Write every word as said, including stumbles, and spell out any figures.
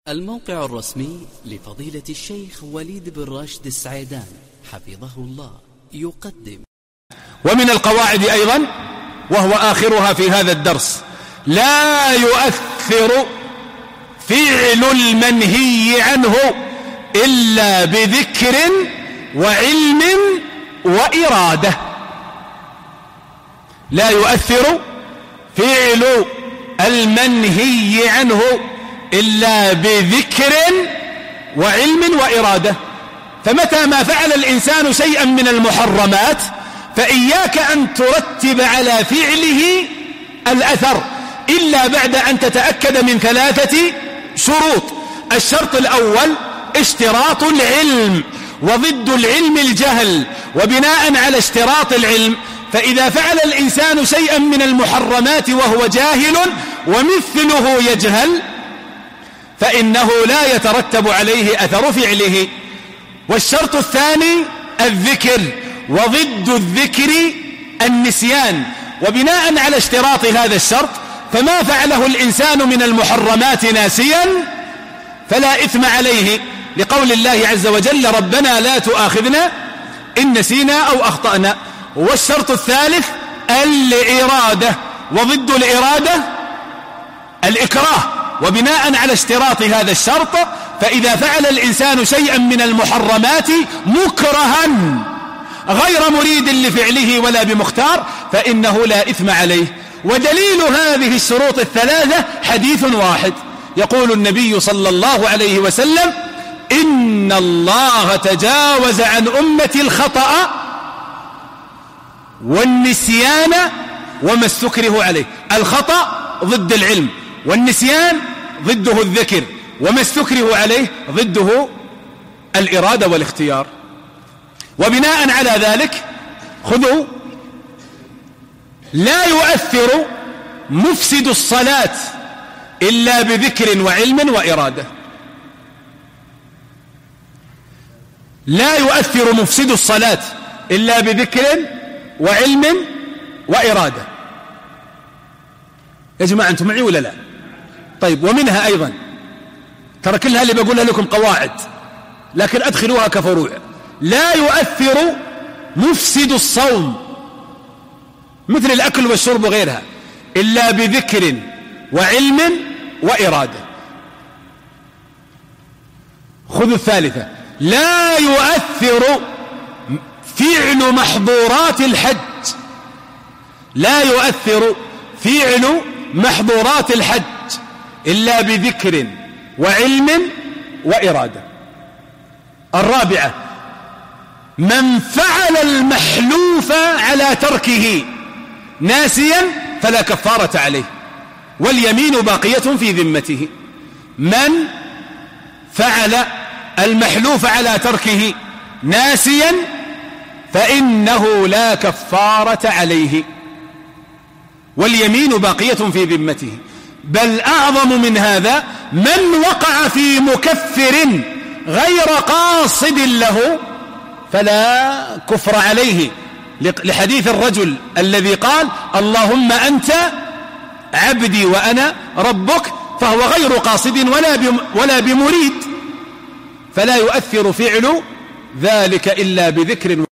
الموقع الرسمي لفضيلة الشيخ وليد بن راشد السعيدان حفظه الله يقدم. ومن القواعد أيضا وهو آخرها في هذا الدرس: لا يؤثر فعل المنهي عنه إلا بذكر وعلم وإرادة. لا يؤثر فعل المنهي عنه إلا بذكر وعلم وإرادة. فمتى ما فعل الإنسان شيئا من المحرمات فإياك أن ترتب على فعله الأثر إلا بعد أن تتأكد من ثلاثة شروط. الشرط الأول اشتراط العلم، وضد العلم الجهل، وبناء على اشتراط العلم فإذا فعل الإنسان شيئا من المحرمات وهو جاهل ومثله يجهل فإنه لا يترتب عليه أثر فعله. والشرط الثاني الذكر، وضد الذكر النسيان، وبناء على اشتراط هذا الشرط فما فعله الإنسان من المحرمات ناسيا فلا إثم عليه، لقول الله عز وجل: ربنا لا تؤاخذنا إن نسينا أو أخطأنا. والشرط الثالث الإرادة، وضد الإرادة الإكراه، وبناء على اشتراط هذا الشرط فإذا فعل الإنسان شيئا من المحرمات مكرها غير مريد لفعله ولا بمختار فإنه لا إثم عليه. ودليل هذه الشروط الثلاثة حديث واحد، يقول النبي صلى الله عليه وسلم: إن الله تجاوز عن أمتي الخطأ والنسيان وما استكره عليه. الخطأ ضد العلم، والنسيان ضده الذكر، وما استكره عليه ضده الإرادة والاختيار. وبناء على ذلك خذوا: لا يؤثر مفسد الصلاة إلا بذكر وعلم وإرادة. لا يؤثر مفسد الصلاة إلا بذكر وعلم وإرادة. يا جماعة أنتم معي ولا لا؟ طيب، ومنها أيضا، ترى كلها اللي بقولها لكم قواعد لكن أدخلوها كفروع. لا يؤثر مفسد الصوم مثل الأكل والشرب وغيرها إلا بذكر وعلم وإرادة. خذوا الثالثة: لا يؤثر فعل محظورات الحج لا يؤثر فعل محظورات الحج إلا بذكر وعلم وإرادة. الرابعة: من فعل المحلوف على تركه ناسيا فلا كفارة عليه واليمين باقية في ذمته. من فعل المحلوف على تركه ناسيا فإنه لا كفارة عليه واليمين باقية في ذمته. بل أعظم من هذا: من وقع في مكفر غير قاصد له فلا كفر عليه، لحديث الرجل الذي قال: اللهم أنت عبدي وأنا ربك، فهو غير قاصد ولا ولا بمريد، فلا يؤثر فعل ذلك إلا بذكر